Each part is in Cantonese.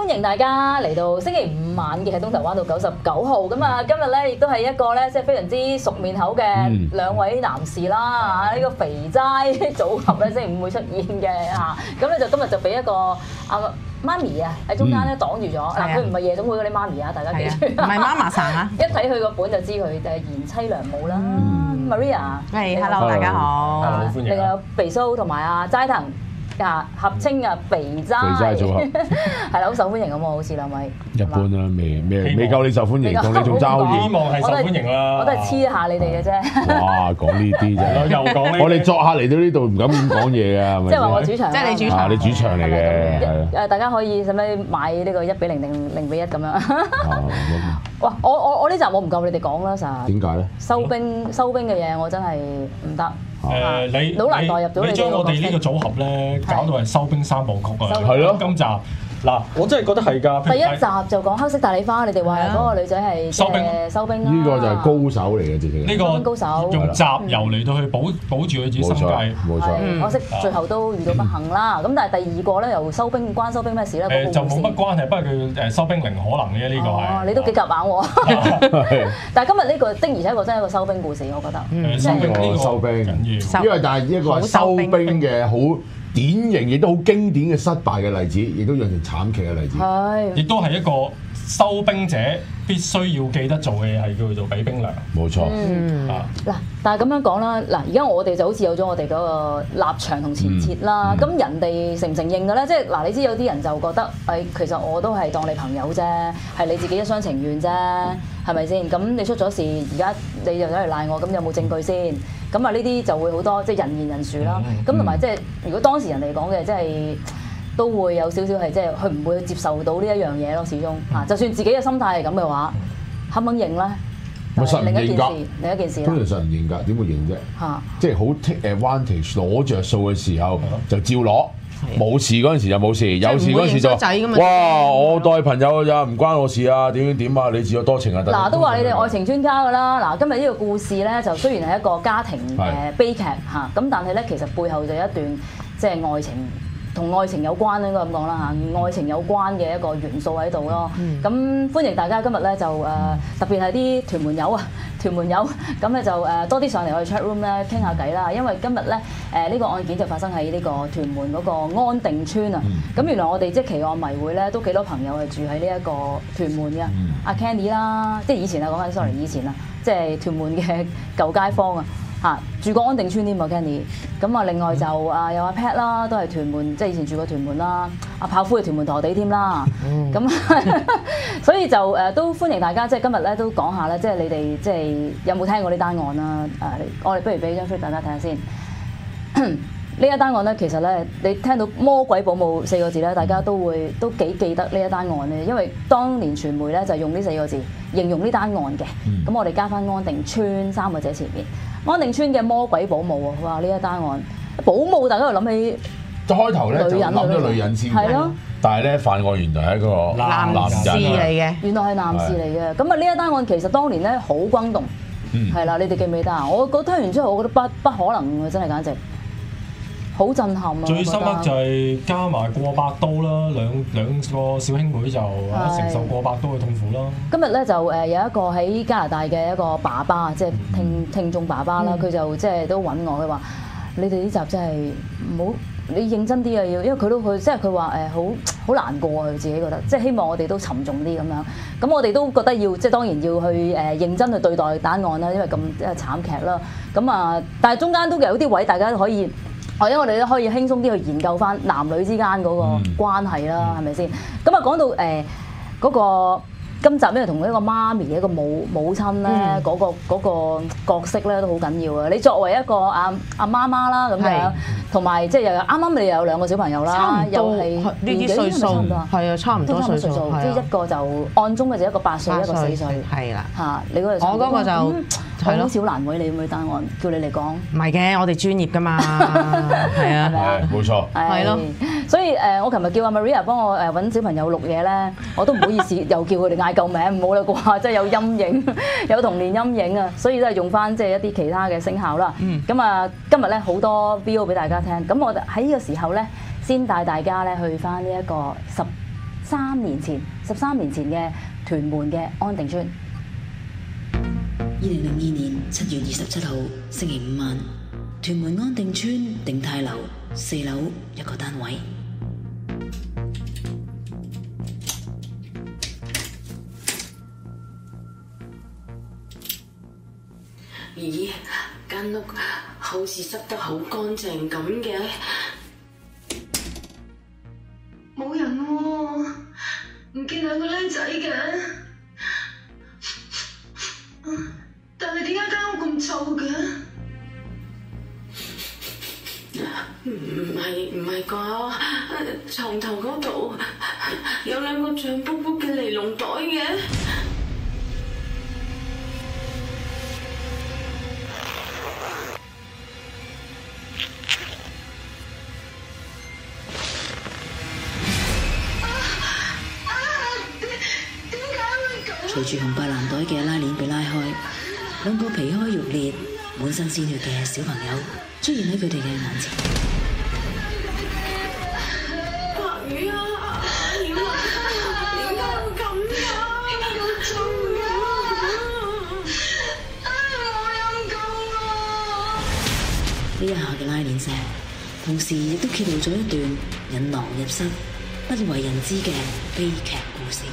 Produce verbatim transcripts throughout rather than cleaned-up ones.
歡迎大家嚟到星期五晚嘅喺東頭灣道九十九號咁啊！今日咧亦都係一個咧即係非常之熟面口嘅兩位男士啦嚇，呢個肥齋組合咧星期五會出現嘅嚇，咁咧就今日就俾一個啊媽咪啊喺中間咧擋住咗嗱，佢唔係夜總會嗰啲媽咪啊，大家記住， 唔係媽媽生啊！ 一睇佢個本就知佢誒賢妻良母啦，Maria， 係 ，hello 大家好， 好歡迎。 另外有肥蘇同埋阿齋藤。啊，合稱啊肥齋， 肥齋組合係啦，好受歡迎咁喎，好似兩位。 一般啦，未未未夠你受歡迎，同你仲爭好遠。 希望係受歡迎啦。 我都係黐下你哋嘅啫。 哇，講呢啲啫， 又講呢啲。 我哋作客嚟到呢度唔敢咁講嘢啊，係咪？ 即係話我主場， 即係你主場， 啊，你主場嚟嘅，係誒，大家可以使唔使買呢個一比零定零比一咁樣？ 啊。 哇！我我我呢集我唔夠你哋講啦，實。 點解咧？ 收兵收兵嘅嘢我真係唔得。 誒，你好難代入到你哋你將我哋呢個組合咧搞到係收兵三部曲啊！ 係咯， 今集嗱，我真係覺得係㗎。 第一集就講黑色大理花，你哋話嗰個女仔係收兵收兵啦。 呢個就係高手嚟嘅，直情。 呢個高手用雜油嚟到去保保住佢自己生計。 冇錯， 可惜最後都遇到不幸啦。咁但係第二個咧又收兵，關收兵咩事咧？ 誒就冇乜關係，不過佢誒收兵零可能嘅呢個係。 你都幾夾硬喎！但係今日呢個的而且確真係一個收兵故事，我覺得。 誒收兵呢個收兵緊要， 因為但係一個係收兵嘅好典型，亦都好經典嘅失敗嘅例子，亦都釀成慘劇嘅例子。 係。 亦都係一個收兵者必須要記得做嘅嘢，係叫做俾兵糧。 冇錯。 嗯。嗱，但係咁樣講啦，嗱，而家我哋就好似有咗我哋嗰個立場同前設啦。咁人哋承唔承認嘅咧？即係嗱，你知有啲人就覺得，誒，其實我都係當你朋友啫，係你自己一廂情願啫，係咪先？咁你出咗事，而家你又走嚟賴我，咁有冇證據先？咁啊，呢啲就會好多即係人言人殊啦。咁同埋即係如果當事人嚟講嘅，即係都會有少少係即係佢唔會接受到呢一樣嘢咯。始終啊，就算自己嘅心態係咁嘅話，肯唔肯認咧？ 咪實唔認㗎？ 另一件事，另一件事啦。 通常實唔認㗎，點會認啫？ 嚇！ 即係好 take advantage 攞着數嘅時候就照攞。冇事嗰陣時就冇事，有事嗰陣時就哇！我當朋友㗎咋，唔關我事啊，點點點啊，你自我多情啊得。 嗱，都話你哋愛情專家㗎啦。嗱，今日呢個故事咧，就雖然係一個家庭誒悲劇嚇，咁但係咧其實背後就有一段即係愛情同愛情有關應該咁講啦嚇，愛情有關嘅一個元素喺度咯。咁、嗯、歡迎大家今日咧就誒、呃、特別係啲屯門友啊，屯門友咁咧就誒多啲上嚟我哋 chat room 咧傾下偈啦。因為今日咧誒呢個案件就發生喺呢個屯門嗰個安定村啊。咁、嗯、原來我哋即係奇案迷會咧都幾多朋友係住喺呢一個屯門嘅。阿、嗯、Candy 啦，即係以前啊講緊 sorry 以前啊，即係屯門嘅舊街坊啊。嚇住過安定村添啊 Kenny， 咁啊另外就啊有阿 Pat 啦，都係屯門，即係以前住過屯門啦。阿炮夫係屯門陀地添啦，咁所以就誒都歡迎大家，即係今日咧都講下咧，即係你哋即係有冇聽過呢單案啦？誒，我哋不如俾張 flip 大家睇下先。呢一單案咧，其實咧，你聽到魔鬼保姆四個字咧，大家都會都幾記得呢一單案咧，因為當年傳媒咧就用呢四個字形容呢單案嘅。咁、嗯、我哋加翻安定村三個字前面，安定村嘅魔鬼保姆啊！哇，呢一單案，保姆大家又諗起， 一開頭咧就諗咗女人先， 係咯。 但係咧犯案原來係一個男男士嚟嘅， 原來係男士嚟嘅。咁啊呢一單案其實當年咧好轟動，係啦、嗯，你哋記唔記得啊？我覺得聽完之後，我覺得不不可能嘅，真係簡直。好震撼啊！ 最深刻就係加埋過百刀啦，兩兩個小兄妹就承受過百刀嘅痛苦啦。 今日咧就誒有一個喺加拿大嘅一個爸爸，即係聽聽眾爸爸啦，佢、嗯、就即係都揾我，佢話：你哋呢集真係唔好，你認真啲啊！要，因為佢都佢即係佢話誒好好難過啊！佢自己覺得，即係希望我哋都沉重啲咁樣。咁我哋都覺得要即係當然要去誒認真去對待單案啦，因為咁即係慘劇啦。咁啊，但係中間都有啲位大家都可以。或者我哋都可以輕鬆啲去研究翻男女之間嗰個關係啦，係咪先？咁啊講到誒嗰、呃那個今集因為同一個媽咪一個母母親咧，嗰、嗯那個那個角色咧都好緊要啊！你作為一個阿阿媽媽啦咁樣，同埋即係又啱啱你又有兩個小朋友啦，又係呢啲歲數，係啊，差唔多歲數， 即係一個就案中嘅就一個八歲，一個四歲，係啦嚇。你嗰個我嗰個就。嗯好少難為你咁嘅單案，叫你嚟講。 唔係嘅，我哋專業㗎嘛，係啊， 係冇錯， 係咯。 所以誒，我琴日叫阿 Maria 幫我誒揾小朋友錄嘢咧，我都唔好意思，又叫佢哋嗌救命，唔好啦啩，即係有陰影，有童年陰影啊，所以都係用翻即係一啲其他嘅聲效啦。咁啊，今日咧好多 V O 俾大家聽，咁我哋喺呢個時候咧，先帶大家咧去翻呢一個十三年前，十三年前嘅屯門嘅安定村。 二零零二年七月二十七號星期五晚，屯門安定村定泰樓四樓一個單位。 咦，間屋好似執得好乾淨咁嘅，冇人喎，唔見兩個僆仔嘅，但係點解間屋咁臭嘅？唔係唔係啩？床頭嗰度有兩個脹卜卜嘅尼龍袋嘅。 隨住紅白藍袋嘅拉鏈被拉開，兩個皮開肉裂、滿身鮮血嘅小朋友出現喺佢哋嘅眼前。 白雨啊！點啊？點解會咁㗎？好重啊！啊！我陰公啊！ 呢一下嘅拉鏈聲，同時亦都揭露咗一段引狼入室、不為人知嘅悲劇故事。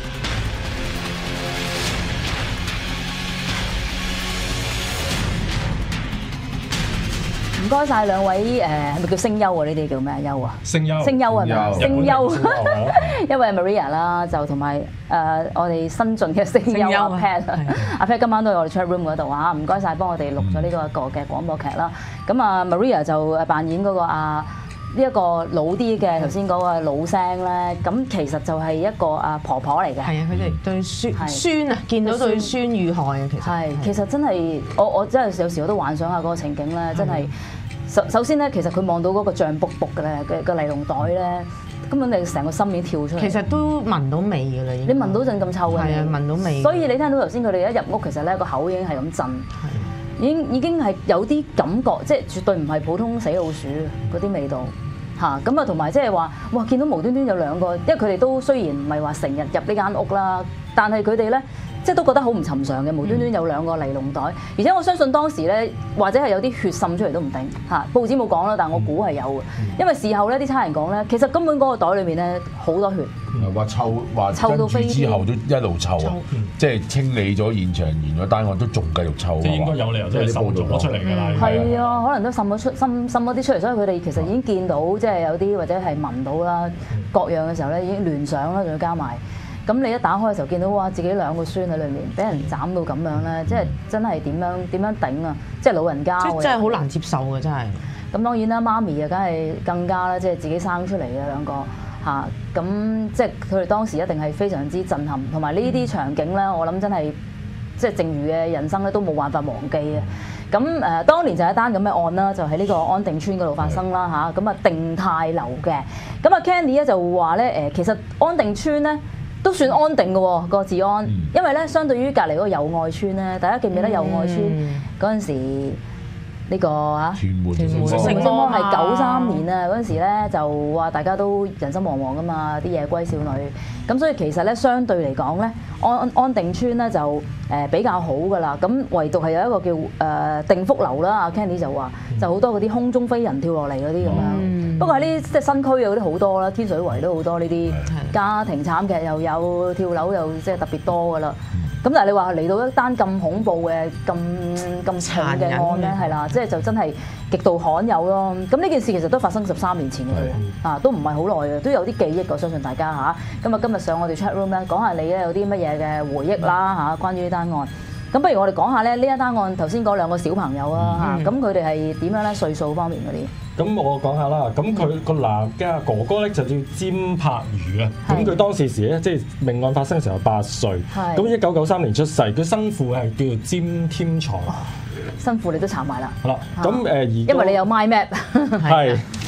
唔該晒兩位誒，係咪叫聲優啊？呢啲叫咩優啊？ 聲優， 聲優係咪？聲優， 優一位係 Maria 啦，就同埋誒我哋新進嘅聲優阿 Pat，阿 Pat 今晚都喺我哋 chat room 嗰度啊！唔該晒幫我哋錄咗呢個一個嘅廣播劇啦。咁啊 Maria 就誒扮演嗰個啊呢一個老啲嘅頭先嗰個老聲咧，咁其實就係一個啊婆婆嚟嘅。 係啊，佢哋對孫孫啊，見到對孫遇害啊，其實係其實真係我我真係有時我都幻想下嗰個情景咧，真係。首首先咧，其實佢望到嗰個脹卜卜嘅咧嘅個尼龍袋咧，根本你成個心已經跳出嚟。 其實都聞到味㗎啦，已經。 你聞到陣咁臭嘅味。 係啊，聞到味。 所以你聽到頭先佢哋一入屋，其實咧個口已經係咁震，已經已經係有啲感覺，即係絕對唔係普通死老鼠嗰啲味道嚇。咁啊，同埋即係話，哇！見到無端端有兩個，因為佢哋都雖然唔係話成日入呢間屋啦，但係佢哋咧。即係都覺得好唔尋常嘅，無端端有兩個尼龍袋，而且我相信當時咧，或者係有啲血滲出嚟都唔定嚇。報紙冇講啦，但我估係有嘅，因為事後咧啲差人講咧，其實根本嗰個袋裏面咧好多血， 話臭話臭到飛天之後都一路臭啊，即係清理咗現場，完咗單案都仲繼續臭。 即係應該有理由即係滲咗出嚟㗎啦。 係啊，可能都滲咗出滲滲咗啲出嚟，所以佢哋其實已經見到即係有啲或者係聞到啦，各樣嘅時候咧已經聯想啦，仲要加埋。咁你一打開嘅時候見到哇，自己兩個孫喺裏面，俾人斬到咁樣咧，即係真係點樣點樣頂啊！即係老人家， 即真係好難接受嘅，真係。 咁當然啦，媽咪啊，梗係更加啦，即係自己生出嚟嘅兩個嚇，咁即係佢哋當時一定係非常之震撼，同埋呢啲場景咧，我諗真係即係剩餘嘅人生咧都冇辦法忘記嘅。咁誒、呃，當年就係一單咁嘅案啦，就喺呢個安定村嗰度發生啦嚇，咁啊定泰樓嘅，咁啊 Candy 咧就話咧誒，其實安定村咧。都算安定嘅喎個治安，因為咧相對於隔離嗰個友愛村咧，大家記唔記得友愛村嗰陣時呢個啊？屯門屯門星光係九三年啊，嗰陣時咧就話大家都人心惶惶噶嘛，啲夜歸少女，咁所以其實咧相對嚟講咧，安安定村咧就誒比較好噶啦，咁唯獨係有一個叫誒定福樓啦，阿 Candy 就話就好多嗰啲空中飛人跳落嚟嗰啲咁樣。不過喺呢即係新區有啲好多啦，天水圍都好多呢啲家庭慘劇又有跳樓又即係特別多噶啦。咁但係你話嚟到一單咁恐怖嘅咁咁重嘅案咧，係啦，即係就真係極度罕有咯。咁呢件事其實都發生十三年前嘅喎，啊都唔係好耐嘅，都有啲記憶嘅，相信大家嚇。咁啊今日上我哋 chat room 咧，講下你咧有啲乜嘢嘅回憶啦嚇，關於呢單案。咁不如我哋講下咧呢一單案頭先嗰兩個小朋友啊嚇，咁佢哋係點樣咧歲數方面嗰啲？ 咁我講下啦，咁佢個男家哥哥咧就叫詹柏如啊，咁佢當時時咧即係命案發生嘅時候八歲，咁一九九三年出世，佢生父係叫做詹添財。 辛苦你都查埋啦， 係啦，咁誒而因為你有 mind map， 係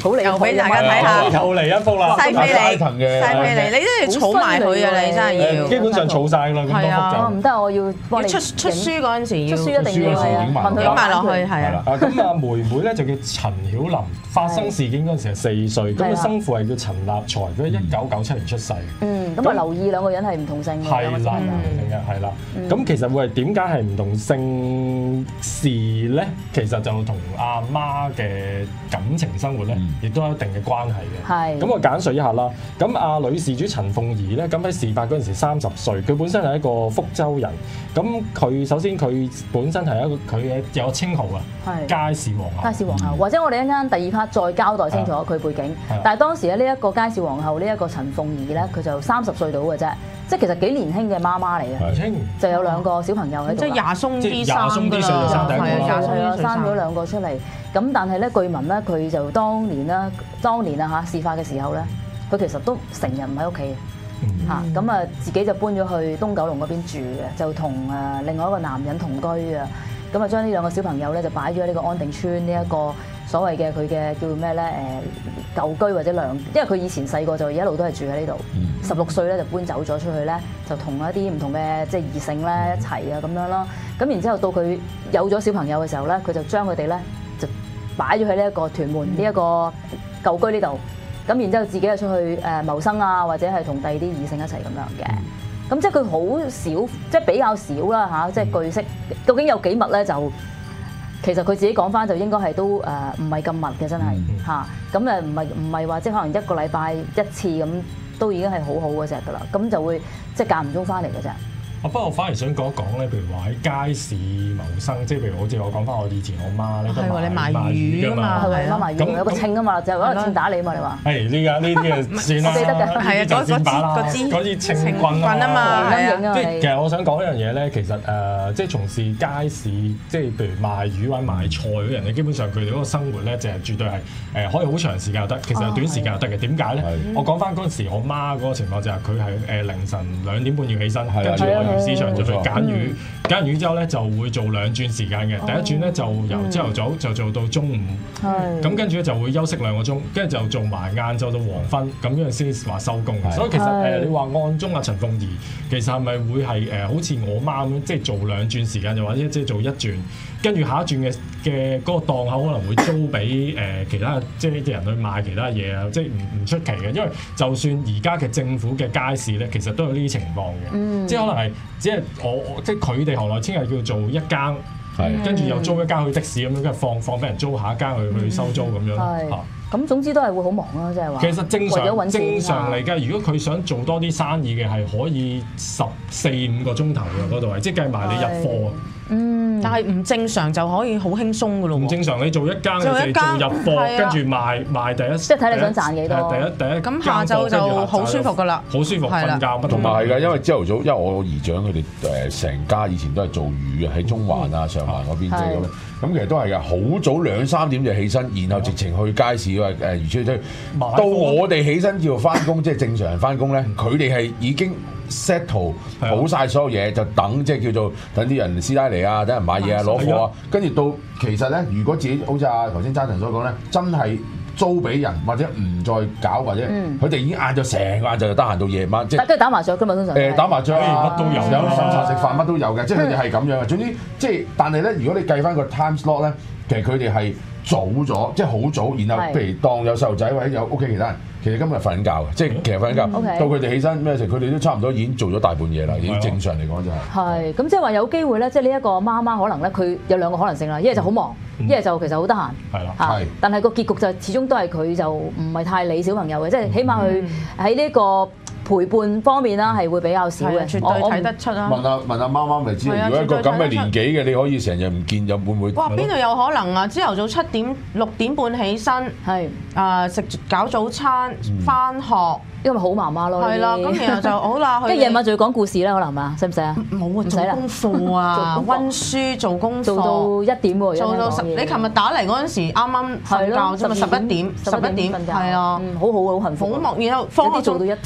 好厲害， 又俾大家睇下， 又嚟一幅啦， 細俾你， 嘅細俾你，你都要儲埋佢啊！你真係要， 基本上儲晒啦，咁多幅就唔得，我要幫你出出書嗰陣時要出書一定要係啊，問佢影埋落去係啊。 啊咁啊，妹妹咧就叫陳曉琳，發生事件嗰陣時係四歲，咁佢生父係叫陳立財，佢一九九七年出世。 嗯，咁啊留意兩個人係唔同姓嘅。 係啦，係啦，係啦。咁其實會係點解係唔同姓氏咧？其實就同阿媽嘅感情生活咧，亦都有一定嘅關係嘅。 係。咁我簡述一下啦。咁阿女事主陳鳳儀咧，咁喺事發嗰陣時三十歲，佢本身係一個福州人。咁佢首先佢本身係一個佢嘅有個稱號啊，係街市皇后。 街市皇后，或者我哋一間第二 part 再交代清楚佢背景。但係當時咧呢一個街市皇后呢一個陳鳳儀咧，佢就三十歲到嘅啫，即係其實幾年輕嘅媽媽嚟嘅，就有兩個小朋友喺度。 即係廿鬆啲生㗎啦， 生第一個， 係啊，生咗兩個出嚟。咁但係咧據聞咧，佢就當年啦，當年啊嚇事發嘅時候咧，佢其實都成日唔喺屋企。嚇咁啊，自己就搬咗去東九龍嗰邊住嘅，就同誒另外一個男人同居啊。咁啊，將呢兩個小朋友咧就擺咗喺呢個安定村呢一個所謂嘅佢嘅叫咩咧誒舊居或者良，因為佢以前細個就一路都係住喺呢度，十六歲咧就搬走咗出去咧，就同一啲唔同嘅即係異性咧一齊啊咁樣咯。咁然之後到佢有咗小朋友嘅時候咧，佢就將佢哋咧就擺咗喺呢一個屯門呢一個舊居呢度。咁然之後自己就出去誒謀生啊，或者係同第二啲異性一齊咁樣嘅。咁即係佢好少，即係比較少啦嚇。即係據悉，究竟有幾密咧？就其實佢自己講翻就應該係都誒唔係咁密嘅，真係嚇。咁誒唔係唔係話即係可能一個禮拜一次咁，都已經係好好嗰隻㗎啦。咁就會即係間唔中翻嚟嘅啫。 不過我反而想講一講咧，譬如話喺街市謀生，即係譬如好似我講翻我以前我媽咧都賣賣魚㗎嘛， 係咪？媽賣魚有個稱啊嘛，就嗰個稱打你啊嘛，你話？係呢家呢啲啊算啦， 記得㗎， 係啊，嗰嗰支嗰支稱棍啊嘛，係啊。 即係其實我想講一樣嘢咧，其實誒即係從事街市，即係譬如賣魚或者賣菜嗰啲人咧，基本上佢哋嗰個生活咧就係絕對係誒可以好長時間又得，其實係短時間又得嘅。點解咧？我講翻嗰陣時我媽嗰個情況就係佢係誒凌晨兩點半要起身，跟住市場就去揀魚，揀完魚之後咧就會做兩轉時間嘅。第一轉咧就由朝頭早就做到中午，咁跟住咧就會休息兩個鐘，跟住就做埋晏晝到黃昏，咁樣先話收工。所以其實誒你話案中阿陳鳳儀其實係咪會係誒好似我媽咁，即係做兩轉時間，又或者即係做一轉，跟住下一轉嘅嘅嗰個檔口可能會租俾誒其他即係啲人去賣其他嘢啊，即係唔唔出奇嘅。因為就算而家嘅政府嘅街市咧，其實都有呢啲情況嘅，嗯、即係可能係只係我即係佢哋行內稱係叫做一間，跟住又租一間去的士咁樣，跟住放放俾人租下一間去去收租咁樣嚇。 咁總之都係會好忙咯，即係話。其實正常正常嚟㗎，如果佢想做多啲生意嘅，係可以十四五個鐘頭嘅嗰度係，即係計埋你入貨。 嗯，但係唔正常就可以好輕鬆㗎咯。唔正常你做一間，你做入貨，跟住賣賣第一， 即係睇你想賺幾多。 第一第一咁下晝就好舒服㗎啦， 好舒服瞓覺乜同埋係㗎，因為朝頭早，因為我姨丈佢哋誒成家以前都係做魚嘅，喺中環啊、上環嗰邊即係咁。咁其實都係㗎，好早兩三點就起身，然後直情去街市啊誒魚出出。到我哋起身要翻工，即係正常人翻工咧，佢哋係已經 settle 好晒所有嘢，就等即係叫做等啲人師奶嚟啊，等人買嘢啊、攞貨啊，跟住到其實咧，如果自己好似阿頭先揸神所講咧，真係租俾人或者唔再搞，或者佢哋已經晏咗成個晏晝就得閒到夜晚，即係跟住打麻雀㗎嘛，通常誒打麻雀啊， 乜都有， 有飲茶食飯乜都有嘅，即係佢哋係咁樣嘅。總之即係，但係咧，如果你計翻個 time slot 咧，其實佢哋係早咗，即係好早，然後譬如當有細路仔或者有屋企其他人。其實今日瞓緊覺嘅，即係其實瞓緊覺。 Okay. 到佢哋起身咩時，佢哋都差唔多已經做咗大半嘢啦，已經正常嚟講就係。 係，咁即係話有機會咧，即係呢一個媽媽可能咧，佢有兩個可能性啦，一係就好忙，一係、嗯、就其實好得閒。係啦，係。但係個結局就始終都係佢就唔係太理小朋友嘅，即係起碼佢喺呢個陪伴方面啦，係會比較少嘅， 絕對睇得出啊！ 問下問下媽媽咪知，如果一個咁嘅年紀嘅，你可以成日唔見，又會唔會？ 哇！邊度有可能啊？朝頭早七點六點半起身，係啊食搞早餐，返學。 因為好媽媽咯， 係啦，咁然後就好啦。 跟住夜晚仲要講故事啦，可能嘛？使唔使啊？ 冇啊，做功課啊，温書做功課， 做到一點喎， 做到十。你琴日打嚟嗰陣時，啱啱瞓覺啫嘛，十一點，十一點，係啊， 好好好幸福。 好忙，然後放學做到一點， 放學仲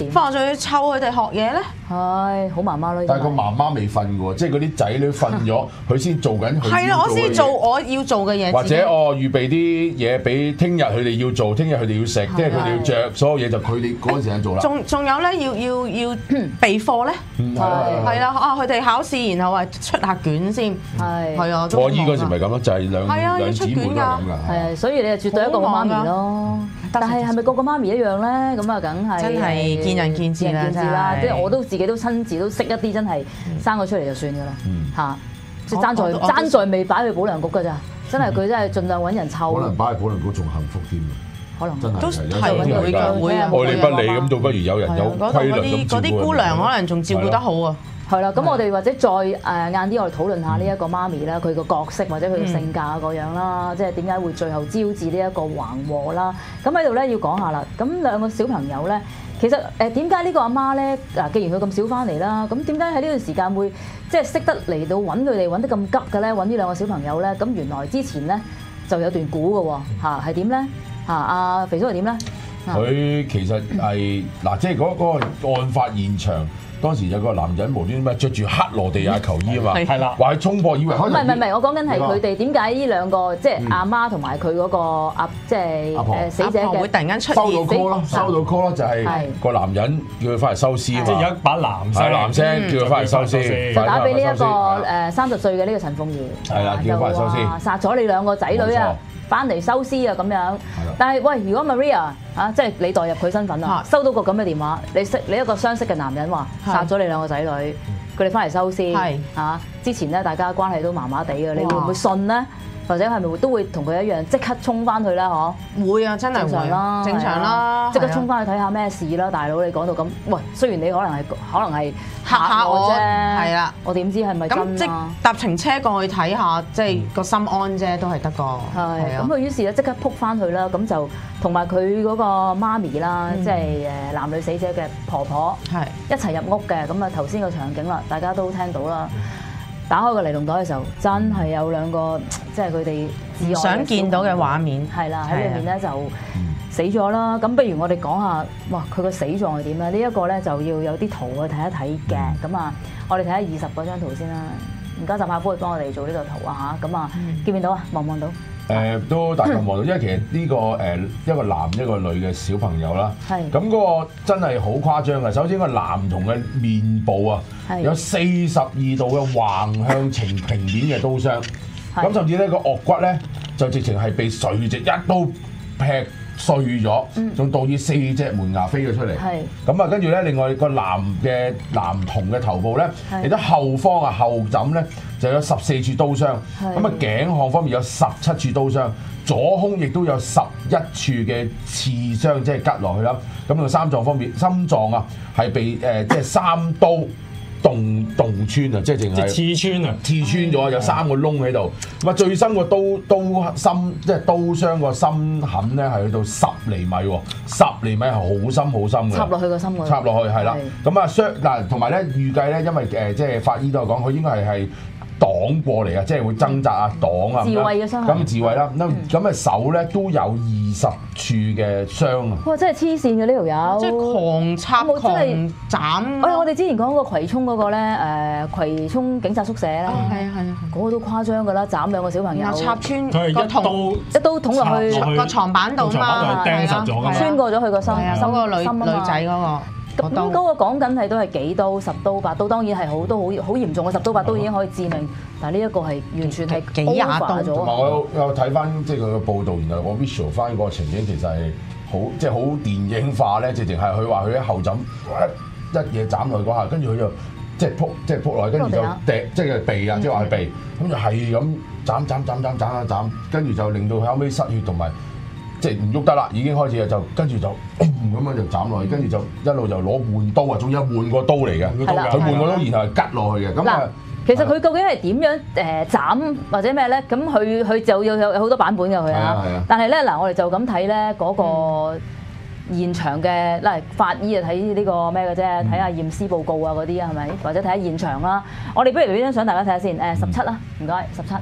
要湊佢哋學嘢咧？ 係好媽媽咯。 但係個媽媽未瞓喎，即係嗰啲仔女瞓咗，佢先做緊佢。 係啦，我先做我要做嘅嘢。 或者哦，預備啲嘢俾聽日佢哋要做，聽日佢哋要食，聽日佢哋要着，所有嘢就佢哋嗰陣時間做啦。 仲仲有咧，要要要備課咧。係係啦，啊佢哋考試，然後話出下卷先。係係啊， 我姨嗰時咪咁咯，就係兩兩姊妹都係咁㗎。 係啊，所以你就絕對一個好媽咪咯。但係係咪個個媽咪一樣咧？咁啊，梗係真係見仁見智啦， 見智啦。即係我都自己都親自都識一啲真係生咗出嚟就算㗎啦。嚇，即係爭在爭在未擺去保良局㗎咋。真係佢真係盡量揾人湊。 可能擺去保良局仲幸福添。可能真係都係會㗎，會啊！ 愛理不理咁，倒不如有人有規律咁照顧。 嗰啲姑娘可能仲照顧得好啊。 係啦，咁我哋或者再誒晏啲，我哋討論下呢一個媽咪啦，佢個角色或者佢個性格啊嗰樣啦，即係點解會最後招致呢一個橫禍啦？咁喺度咧要講下啦。咁兩個小朋友咧，其實誒點解呢個阿媽咧嗱，既然佢咁少翻嚟啦，咁點解喺呢段時間會即係識得嚟到揾佢哋揾得咁急嘅咧？揾呢兩個小朋友咧，咁原來之前咧就有段估嘅喎嚇，係點咧嚇？阿肥叔係點咧？ 佢其實係嗱，即係嗰嗰個案發現場。當時有個男人無端端著住克羅地亞球衣啊嘛，係啦，話佢衝破以為可能唔係唔係， 我講緊係佢哋點解呢兩個即係阿媽同埋佢嗰個阿即係誒死者嘅會突然間出現， 收到 call 咯，收到 call 咯，就係個男人叫佢翻嚟收屍啊嘛， 即係有一把男聲， 男聲叫佢翻嚟收屍， 就打俾呢一個誒三十歲嘅呢個陳鳳儀， 係啦，叫佢翻嚟收屍， 殺咗你兩個仔女啊！翻嚟收屍啊咁樣，但係喂，如果 Maria 啊，即係你代入佢身份啦，收到個咁嘅電話，你識你一個相識嘅男人話殺咗你兩個仔女，佢哋翻嚟收屍嚇，之前咧大家關係都麻麻地嘅，你會唔會信咧？或者係咪都會同佢一樣即刻衝翻去啦？嗬， 會啊，真係正常啦，正常啦， 即刻衝翻去睇下咩事啦，大佬你講到咁，喂，雖然你可能係可能係嚇下我啫， 係啦，我點知係咪真啊？ 咁即搭程車過去睇下，即係個心安啫，都係得個。 係，咁佢於是咧即刻撲翻去啦，咁就同埋佢嗰個媽咪啦，即係誒男女死者嘅婆婆，係一齊入屋嘅。咁啊頭先個場景啦，大家都聽到啦。打開個尼龍袋嘅時候，真係有兩個即係佢哋唔想見到嘅畫面， 係啦，喺裏面咧就死咗啦。咁不如我哋講下，哇佢個死狀係點咧？呢一個咧就要有啲圖去睇一睇嘅。咁啊，我哋睇下二十嗰張圖先啦。唔該，浸下夫去幫我哋做呢個圖啊嚇。咁啊，見唔見到啊？望唔望到？誒都大概望到，因為其實呢個誒一個男一個女嘅小朋友啦，咁嗰個真係好誇張嘅。首先個男童嘅面部啊，有四十二度嘅橫向呈平面嘅刀傷，咁甚至呢個顎骨咧就直情係被垂直一刀劈碎咗，仲導致四隻門牙飛咗出嚟。咁啊，跟住咧，另外個男嘅男童嘅頭部咧，亦都後方啊後枕咧就有十四處刀傷。咁啊，頸項方面有十七處刀傷，左胸亦都有十一處嘅刺傷，即係拮落去啦。咁個三臟方面，心臟啊係被誒即係三刀洞洞穿啊，即係淨係刺穿啊， 刺穿咗，有三個窿喺度。咁啊，最深個刀刀心，即係刀傷個心痕咧，係去到十厘米喎，十厘米係好深好深嘅。 插落去個心嗰度。插落去係啦。咁啊，傷嗱同埋咧預計咧，因為誒即係法醫都係講，佢應該係係擋過嚟啊，即係會掙扎啊、擋啊。 自衞嘅傷。 咁自衞啦，咁咁啊手咧都有二十處嘅傷啊！ 哇！真係黐線嘅呢條友， 即係狂插狂斬。 哎，我哋之前講個葵涌嗰個咧，誒葵涌警察宿舍咧， 係啊係啊， 嗰個都誇張㗎啦，斬兩個小朋友， 插穿個頭， 一刀捅落去個床板度嘛， 釘實咗㗎嘛， 穿過咗佢個心， 嗰個女女仔嗰個。 咁嗰個講緊係都係幾刀，十刀八刀，當然係好多好好嚴重嘅十刀八刀已經可以致命，但係呢一個係完全係幾廿刀。 同埋我有有睇翻即係佢嘅報導，然後我 visual 翻個情景其實係好即係好電影化咧，直情係佢話佢喺後枕一嘢斬落去嗰下，跟住佢就即係撲即係撲落去，跟住就掟即係鼻啊，即係話係鼻，咁就係咁斬斬斬斬斬一斬，跟住就令到佢後尾失血同埋。即係唔喐得啦，已經開始啊，就跟住就咁樣就斬落去，跟住就一路就攞換刀啊，仲有換個刀嚟嘅，佢換個刀然後係拮落去嘅。咁啊， 其實佢究竟係點樣誒斬或者咩咧？咁佢佢就有有好多版本嘅佢啊。但係咧嗱，我哋就咁睇咧嗰個現場嘅嗱，法醫啊睇呢個咩嘅啫，睇下驗屍報告啊嗰啲啊係咪？或者睇下現場啦。我哋不如俾張相大家睇下先。誒十七啦，唔該十七。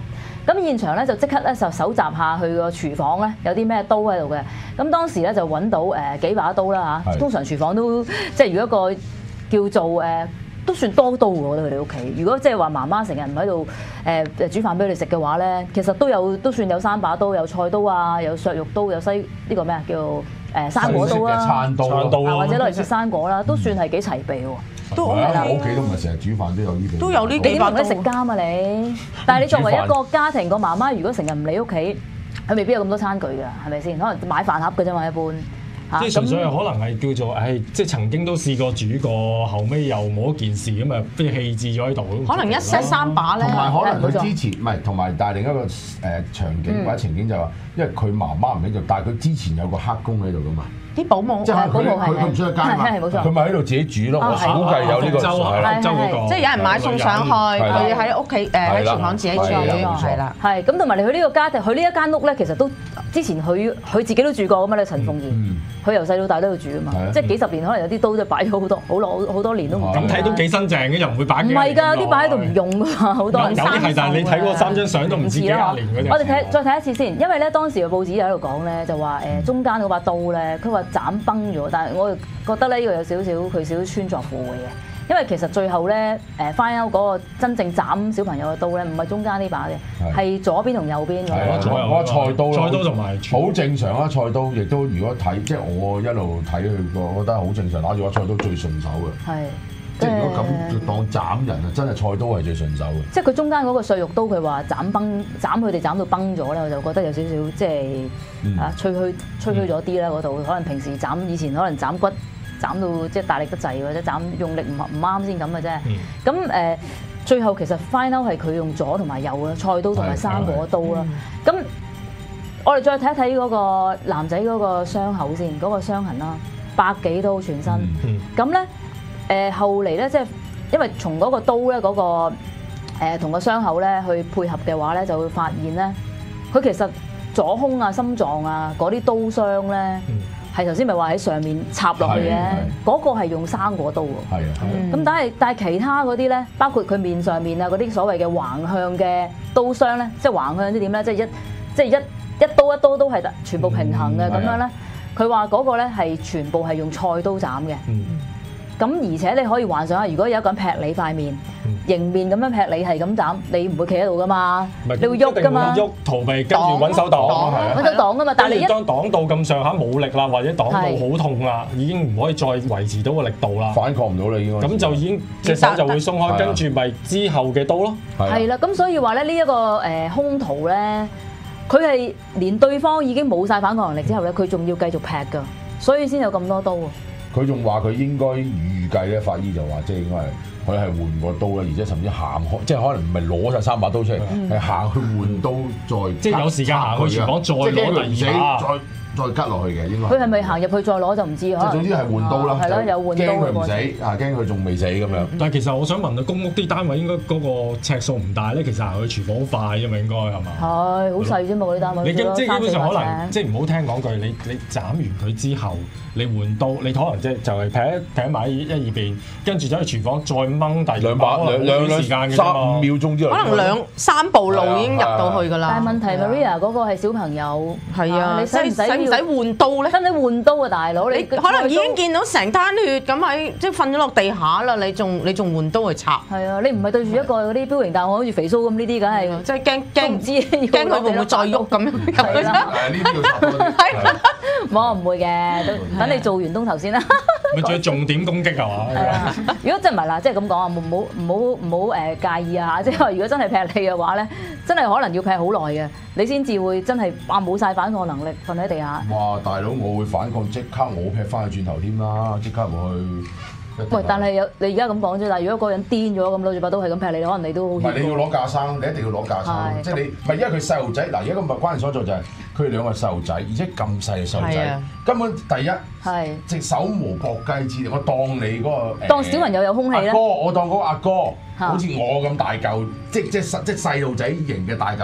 咁現場咧就即刻咧就搜集下佢個廚房咧有啲咩刀喺度嘅。咁當時咧就揾到誒幾把刀啦嚇。通常廚房都即係如果一個叫做誒都算多刀喎，我覺得佢哋屋企。如果即係話媽媽成日唔喺度誒煮飯俾你食嘅話咧，其實都有都算有三把刀，有菜刀啊，有削肉刀，有西呢個咩啊叫誒生果刀啦， 餐刀或者攞嚟切生果啦，都算係幾齊備喎。 都係啊！我屋企都唔係成日煮飯，都有呢啲。 都有呢幾把刀。你食監啊你？但係你作為一個家庭個媽媽，如果成日唔理屋企，佢未必有咁多餐具㗎，係咪先？可能買飯盒嘅啫嘛，一般。 即係純粹係可能係叫做，誒，即係曾經都試過煮過，後尾又冇一件事咁啊，即係棄置咗喺度。 可能一 set 三把咧。 同埋可能佢之前唔係，同埋但係另一個誒場景或者情景就係話，因為佢媽媽唔喺度，但係佢之前有個黑工喺度㗎嘛。 啲保姆， 即係佢佢佢唔出去街嘛，佢咪喺度自己煮咯。我估計有呢個周周嗰個， 即係有人買餸上去，佢喺屋企誒喺廚房自己煮，係啦。 係咁，同埋你去呢個家庭，佢呢一間屋咧，其實都之前佢佢自己都住過㗎嘛。咧陳鳳儀，佢由細到大都要住㗎嘛。即係幾十年，可能有啲刀就擺咗好多好耐好多年都唔。 咁睇都幾新淨嘅，又唔會擺。 唔係㗎，有啲擺喺度唔用㗎嘛，好多。 有啲係，但係你睇嗰三張相都唔知幾廿年嗰隻。 我哋睇再睇一次先，因為咧當時嘅報紙喺度講咧，就話誒中間嗰把刀咧，佢話斬崩咗。但係我覺得咧，呢個有少少佢少少穿鑿附會嘅，因為其實最後咧誒 find out 嗰個真正斬小朋友嘅刀咧，唔係中間呢把嘅，係左邊同右邊嘅。 係啊，左右嗰菜刀菜刀同埋好正常啊！菜刀亦都如果睇，即係我一路睇佢個，我覺得好正常。攞住把菜刀最順手嘅。係。即係如果咁當斬人啊，真係菜刀係最順手嘅。即係佢中間嗰個削肉刀，佢話斬崩斬佢哋斬到崩咗咧，我就覺得有少少即係啊吹噓吹噓咗啲啦嗰度。可能平時斬以前可能斬骨斬到即係大力得滯，或者斬用力唔唔啱先咁嘅啫。咁誒、呃、最後其實 find out 係佢用左同埋右嘅菜刀同埋生果刀啦。咁我哋再睇一睇嗰個男仔嗰個傷口先，嗰、嗰個傷痕啦，百幾刀全身。咁咧。誒後嚟咧，即係因為從嗰個刀咧，嗰個誒同個傷口咧去配合嘅話咧，就會發現咧，佢其實左胸啊、心臟啊嗰啲刀傷咧，係頭先咪話喺上面插落去嘅，嗰個係用生果刀喎。係啊，咁但係但係其他嗰啲咧，包括佢面上面啊嗰啲所謂嘅橫向嘅刀傷咧，即係橫向啲點咧，即係一即係一一刀一刀都係全部平衡嘅咁樣咧。佢話嗰個咧係全部係用菜刀斬嘅。咁而且你可以幻想下，如果有一個人劈你塊面，迎面咁樣劈你係咁斬，你唔會企喺度噶嘛，你會喐噶嘛， 喐逃避，跟住揾手擋， 揾手擋噶嘛。但係你一當擋到咁上下冇力啦，或者擋到好痛啦，已經唔可以再維持到個力度啦， 反抗唔到啦，應該。咁就已經隻手就會鬆開，跟住咪之後嘅刀咯。 係啦，咁所以話咧，呢一個誒兇徒咧，佢係連對方已經冇晒反抗能力之後咧，佢仲要繼續劈㗎，所以先有咁多刀。 佢仲話佢應該預計咧，法醫就話即係應該係佢係換過刀啦，而且甚至行開，即係可能唔係攞晒三把刀出嚟，係行去換刀再即係有時間行去廚房再攞第二把， 再再拮落去嘅應該。 佢係咪行入去再攞就唔知啊？ 即係總之係換刀啦， 係咯，有換刀。 驚佢唔死啊！驚佢仲未死咁樣。 但係其實我想問啊，公屋啲單位應該嗰個尺數唔大咧，其實行去廚房好快啫嘛，應該係嘛？係好細啫嘛，嗰啲單位。 你即係基本上可能即係唔好聽講句，你你斬完佢之後，你換刀，你可能即係就係劈劈埋一二邊，跟住走去廚房再掹第二把，兩兩兩時間嘅三五秒鐘之內， 可能兩三步路已經入到去㗎啦。 但係問題 Maria 嗰個係小朋友， 係啊，你使唔使唔使換刀咧？ 使唔使換刀啊，大佬？你可能已經見到成灘血咁喺即係瞓咗落地下啦，你仲你仲換刀去插？係啊，你唔係對住一個嗰啲彪形大漢好似肥蘇咁呢啲，梗係即係驚驚唔知驚佢會唔會再喐咁樣？ 係啦，係呢啲要插多啲。 冇唔會嘅，等你做完東頭先啦。 咪仲要重點攻擊係嘛？ 係啊，如果真唔係啦，即係咁講啊，唔好唔好唔好誒介意啊！即係話如果真係劈你嘅話咧，真係可能要劈好耐嘅，你先至會真係哇冇晒反抗能力，瞓喺地下。 哇！大佬，我會反抗，即刻我劈翻去轉頭添啦，即刻我去。 喂，但係有你而家咁講啫，但係如果個人癲咗咁攞住把刀係咁劈你，可能你都好。 唔係你要攞架生，你一定要攞架生，即係你唔係因為佢細路仔嗱，而家咁咪關鍵所在就係佢哋兩個細路仔，而且咁細嘅細路仔，根本第一係隻手無縛雞之力，我當你嗰個當小朋友有兇器咧， 阿哥，我當嗰個阿哥好似我咁大嚿，即即細即細路仔型嘅大嚿，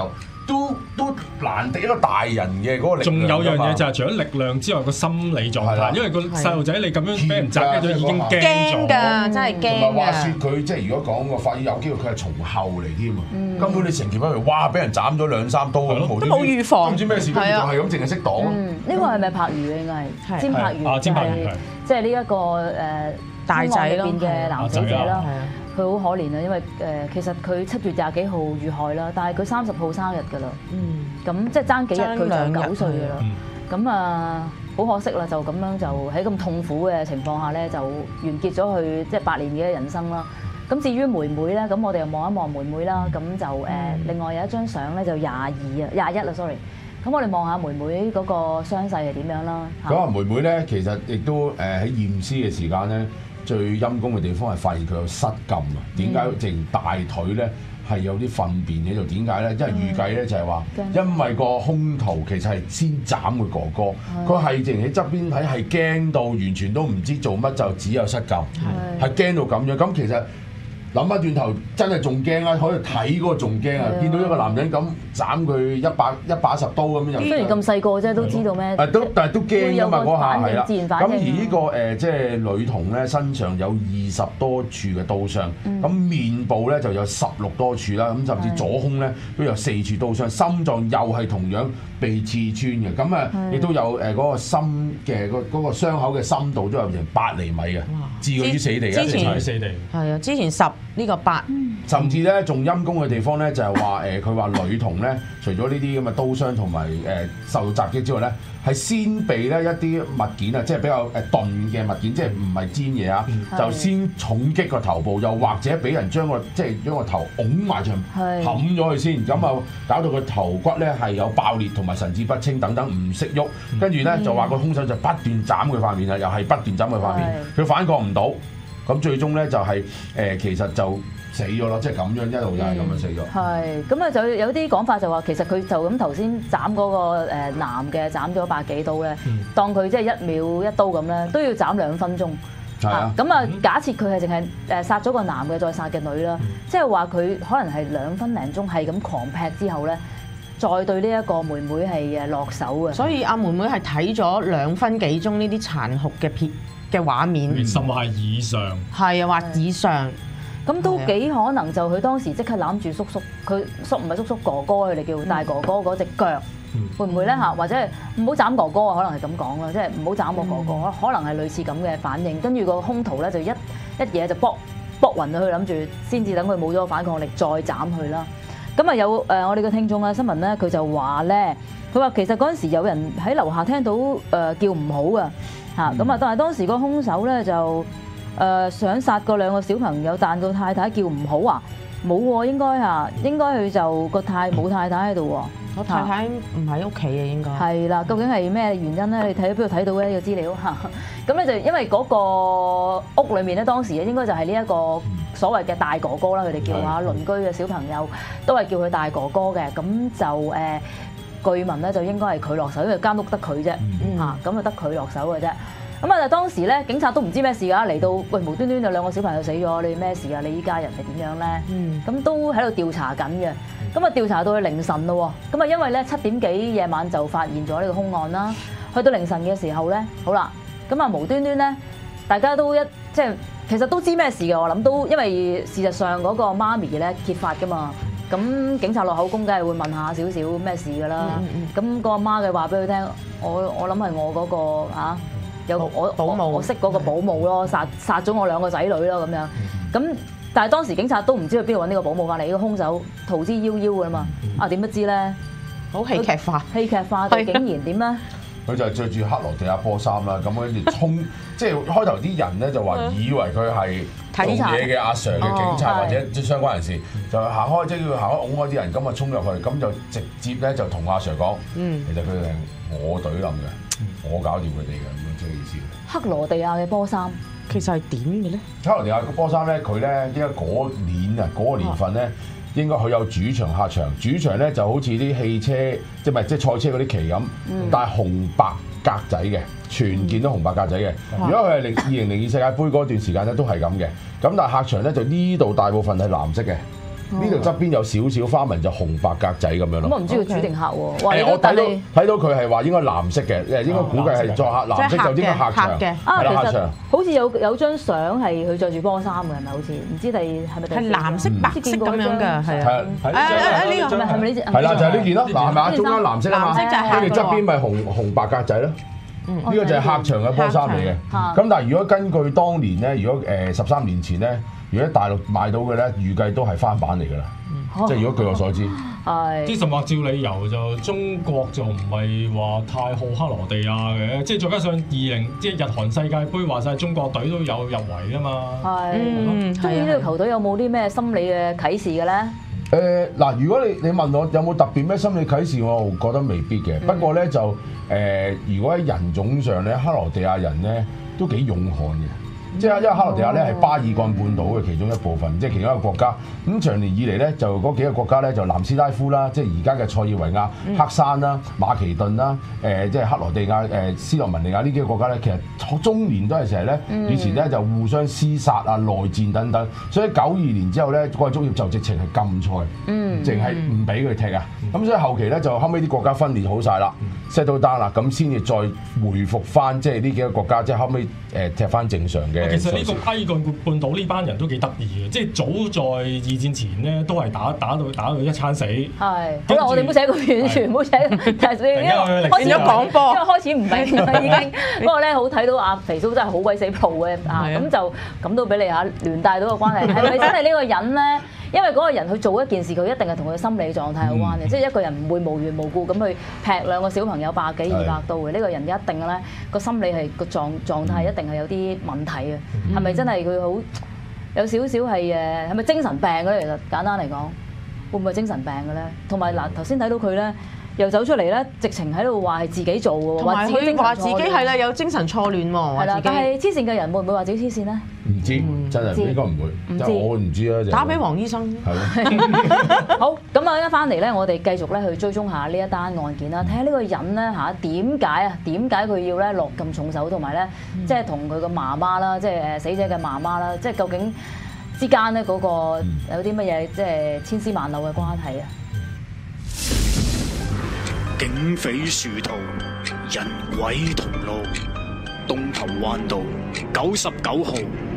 都都難敵一個大人嘅嗰個力量。 仲有樣嘢就係除咗力量之外，個心理狀態，因為個細路仔你咁樣俾人襲擊咗已經驚咗， 㗎，真係驚㗎。 同埋話説佢即係如果講個法醫有機會佢係從後嚟添啊，根本你成件翻嚟，哇！俾人斬咗兩三刀咁， 都冇預防， 唔知咩事，跟住就係咁，淨係識擋。 呢個係咪柏如嘅應該係？詹柏如啊，詹柏如即係呢一個誒大仔入邊嘅男死者啦。佢好可憐啊，因為誒其實佢七月廿幾號遇害啦，但係佢三十號生日㗎啦。嗯，咁即係爭幾日佢就九歲㗎啦。咁啊，好可惜啦，就咁樣就喺咁痛苦嘅情況下咧，就完結咗佢即係八年嘅人生啦。咁至於妹妹咧，咁我哋又望一望妹妹啦。咁就誒另外有一張相咧，就廿二啊，廿一啦，sorry。咁我哋望下妹妹嗰個傷勢係點樣啦。 咁啊，妹妹咧其實亦都誒喺驗屍嘅時間咧。最陰公嘅地方係發現佢有失禁啊！點解淨大腿咧係有啲糞便喺度？點解咧？因為預計咧就係話，因為個兇徒其實係先斬佢哥哥，佢係淨喺側邊睇，係驚到完全都唔知做乜，就只有失禁，係驚到咁樣。咁其實諗翻轉頭，真係仲驚啊！可以睇嗰個仲驚啊！見到一個男人咁斬佢一百一百一十刀咁樣， 雖然咁細個啫，都知道咩？ 誒都但係都驚㗎嘛嗰下係啦。咁而呢個誒即係女童咧，身上有二十多處嘅刀傷，咁面部咧就有十六多處啦，咁甚至左胸咧都有四處刀傷，心臟又係同樣被刺穿嘅。咁啊，亦都有誒嗰個心嘅嗰嗰個傷口嘅深度都有成八厘米嘅，置佢於死地嘅， 之前死地係啊，之前十呢個八， 甚至咧仲陰公嘅地方咧就係話誒，佢話女童咧除咗呢啲咁嘅刀傷同埋誒受襲擊之外咧，係先被咧一啲物件啊，即係比較誒鈍嘅物件，即係唔係尖嘢啊，就先重擊個頭部，又或者俾人將個即係將個頭拱埋牆冚咗佢先，咁啊搞到個頭骨咧係有爆裂同埋神志不清等等唔識喐，跟住咧就話個兇手就不斷斬佢塊面啊，又係不斷斬佢塊面，佢反抗唔到。咁最終咧就係、是、誒、呃、其實就死咗咯，即係咁樣一路就係咁樣死咗。 係咁啊，就有啲講法就話其實佢就咁頭先斬嗰個誒男嘅斬咗百幾刀咧，嗯、當佢即係一秒一刀咁咧，都要斬兩分鐘。係啊。咁啊，假設佢係淨係誒殺咗個男嘅再殺嘅女啦，即係話佢可能係兩分零鐘係咁狂劈之後咧，再對呢一個妹妹係誒落手嘅。所以阿妹妹係睇咗兩分幾鐘呢啲殘酷嘅片嘅畫面， 甚至係以上， 係啊，或以上， 咁都幾可能就佢當時即刻攬住叔叔，佢叔唔係叔叔哥哥，佢哋叫大哥哥嗰隻腳，嗯、會唔會咧嚇？或者係唔好斬哥哥啊？可能係咁講啦，即係唔好斬我哥哥，嗯、可能係類似咁嘅反應。跟住個兇徒咧就一一嘢就卜卜暈咗佢，諗住先至等佢冇咗反抗力再斬佢啦。咁啊有誒我哋嘅聽眾啊新聞咧，佢就話咧，佢話其實嗰陣時有人喺樓下聽到誒、呃、叫唔好㗎。嚇咁啊！但係當時個兇手咧就誒、呃、想殺個兩個小朋友，但個太太叫唔好啊，冇喎，應該嚇，應該佢就個太冇太太喺度喎， 我太太唔喺屋企嘅應該係啦。究竟係咩原因咧？你睇喺邊度睇到咧呢個資料嚇？咁咧就因為嗰個屋裏面咧，當時咧應該就係呢一個所謂嘅大哥哥啦，佢哋叫下鄰居嘅小朋友都係叫佢大哥哥嘅，咁就誒。呃據聞咧就應該係佢落手，因為間屋得佢啫，嚇咁啊得佢落手嘅啫。咁啊，當時咧警察都唔知咩事㗎，嚟到喂無端端有兩個小朋友死咗，你咩事啊？你依家人係點樣咧？咁、嗯、都喺度調查緊嘅。咁啊調查到去凌晨咯喎。咁啊因為咧七點幾夜晚就發現咗呢個兇案啦。去到凌晨嘅時候咧，好啦，咁啊無端端咧，大家都一即係其實都知咩事嘅。我諗都因為事實上嗰個媽咪咧揭發㗎嘛。咁警察落口供，梗係會問下少少咩事㗎啦。咁、嗯、個阿媽嘅話俾佢聽，我我諗係我嗰、嗰個、啊、有我保姆，我，我識嗰個保姆咯，殺殺咗我兩個仔女咯咁樣。咁、嗯、但係當時警察都唔知去邊度揾呢個保姆翻嚟，呢個兇手逃之夭夭㗎嘛。嗯、啊點不知咧？好戲劇化，戲劇化，佢竟然點咧？ 佢就係着住克羅地亞波衫啦，咁跟住衝，即係開頭啲人咧就話以為佢係做嘢嘅阿 Sir 嘅警察或者即相關人士，就行開，即係要行開擁開啲人，咁啊衝入去，咁就直接咧就同阿 Sir 講，其實佢哋係我隊冧嘅，我搞掂佢哋嘅咁樣即係意思。 克羅地亞嘅波衫其實係點嘅咧？ 克羅地亞嘅波衫咧，佢咧應該嗰年啊嗰個年份咧。應該佢有主場客場，主場咧就好似啲汽車，即係唔係即係賽車嗰啲旗咁，帶紅白格仔嘅，全件都紅白格仔嘅。如果佢係零二零零二世界盃嗰段時間咧，都係咁嘅。咁但係客場咧就呢度大部分係藍色嘅， 呢度側邊有少少花紋就紅白格仔咁樣咯。 咁我唔知佢主定客喎。 誒，我睇到睇到佢係話應該藍色嘅，誒應該估計係作客藍色就應該客場嘅。 啊，其實好似有有張相係佢着住波衫嘅，係咪好似？唔知第係咪第？ 係藍色白色咁樣㗎，係啊。 誒誒呢個係咪呢隻？ 係啦，就係呢件咯，嗱係咪啊？中間藍色啊嘛，跟住側邊咪紅紅白格仔咯。呢個就係客場嘅波衫嚟嘅。咁但係如果根據當年咧，如果誒十三年前咧，如果喺大陸買到嘅咧，預計都係翻版嚟㗎啦。即係如果據我所知， 係。 即係甚或照理由就中國就唔係話太好克羅地亞嘅，即係再加上二零即係日韓世界盃話晒中國隊都有入圍㗎嘛。係。 嗯，中意呢個球隊有冇啲咩心理嘅啟示嘅咧？ 誒嗱，如果你你問我有冇特別咩心理啟示，我覺得未必嘅。不過咧就誒，如果喺人種上咧，克羅地亞人咧都幾勇悍嘅。即係因為克羅地亞咧係巴爾幹半島嘅其中一部分，即係其中一個國家。咁長年以嚟咧，就嗰幾個國家咧，就南斯拉夫啦，即係而家嘅塞爾維亞、黑山啦、馬其頓啦，誒即係克羅地亞、誒斯洛文尼亞呢幾個國家咧，其實中年都係成日咧，以前咧就互相廝殺啊、內戰等等。所以九二年之後咧，國際足協就直情係禁賽，淨係唔俾佢踢啊。咁所以後期咧就後尾啲國家分裂好晒啦 set 到單啦，咁先至再回復翻即係呢幾個國家，即係後尾誒踢翻正常嘅。 其實呢個埃幹半島呢班人都幾得意嘅，即係早在二戰前咧都係打打到打到一餐死。係， 好啦，我哋唔好寫個完全，唔好寫，但係因為開始咗廣播， 因為開始唔明啦已經。不過咧，好睇到阿肥叔真係好鬼死 pro 嘅啊，咁就咁都俾你嚇聯帶到個關係，係咪真係呢個人咧？因為嗰個人去做一件事，佢一定係同佢嘅心理狀態有關嘅，即係一個人唔會無緣無故咁去劈兩個小朋友百幾二百刀嘅，呢個人一定咧個心理係個狀狀態一定係有啲問題嘅，係咪真係佢好有少少係誒係咪精神病嘅咧？其實簡單嚟講，會唔會精神病嘅咧？同埋嗱頭先睇到佢咧。又走出嚟咧，直情喺度話係自己做嘅喎， 同埋佢話自己係啦，有精神錯亂喎。係啦， 但係黐線嘅人會唔會話自己黐線咧？ 唔知，真係應該唔會。即係我唔知啦。 打俾黃醫生。 係咯。 好，咁啊一翻嚟咧，我哋繼續咧去追蹤下呢一單案件啦，睇下呢個人咧嚇點解啊？點解佢要咧落咁重手，同埋咧即係同佢個媽媽啦，即係誒死者嘅媽媽啦，即係究竟之間咧嗰個有啲乜嘢即係千絲萬縷嘅關係啊？ 警匪殊途，人鬼同路，東頭灣道九十九號。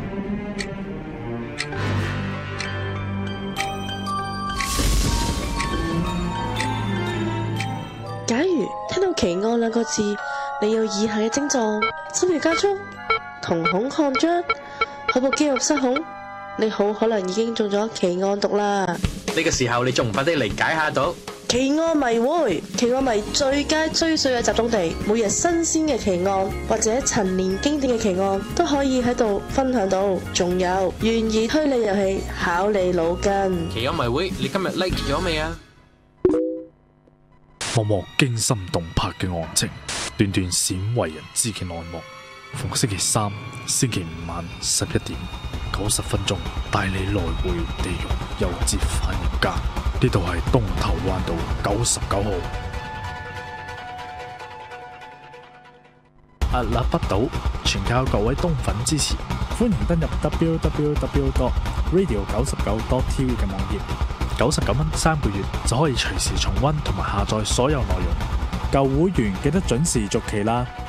假如聽到奇案兩個字，你有以下嘅症狀：心跳加速、瞳孔擴張、口部肌肉失控，你好可能已經中咗奇案毒啦。 呢個時候你仲唔快啲嚟解下毒？ 奇案迷會，奇案迷最佳追隨嘅集中地，每日新鮮嘅奇案或者陳年經典嘅奇案都可以喺度分享到。仲有懸疑推理遊戲，考你腦筋。 奇案迷會，你今日 like 咗未啊？ 幕幕驚心動魄嘅案情，段段鮮為人知嘅內幕。逢星期三、星期五晚十一點九十分鐘，帶你來回地獄，又折返人間。呢度係東頭灣道九十九號。屹立不倒，全靠各位東粉支持。歡迎登入 w w w dot radio 九十九 dot t v 嘅網頁，九十九蚊三個月就可以隨時重溫同埋下載所有內容。舊會員記得準時續期啦！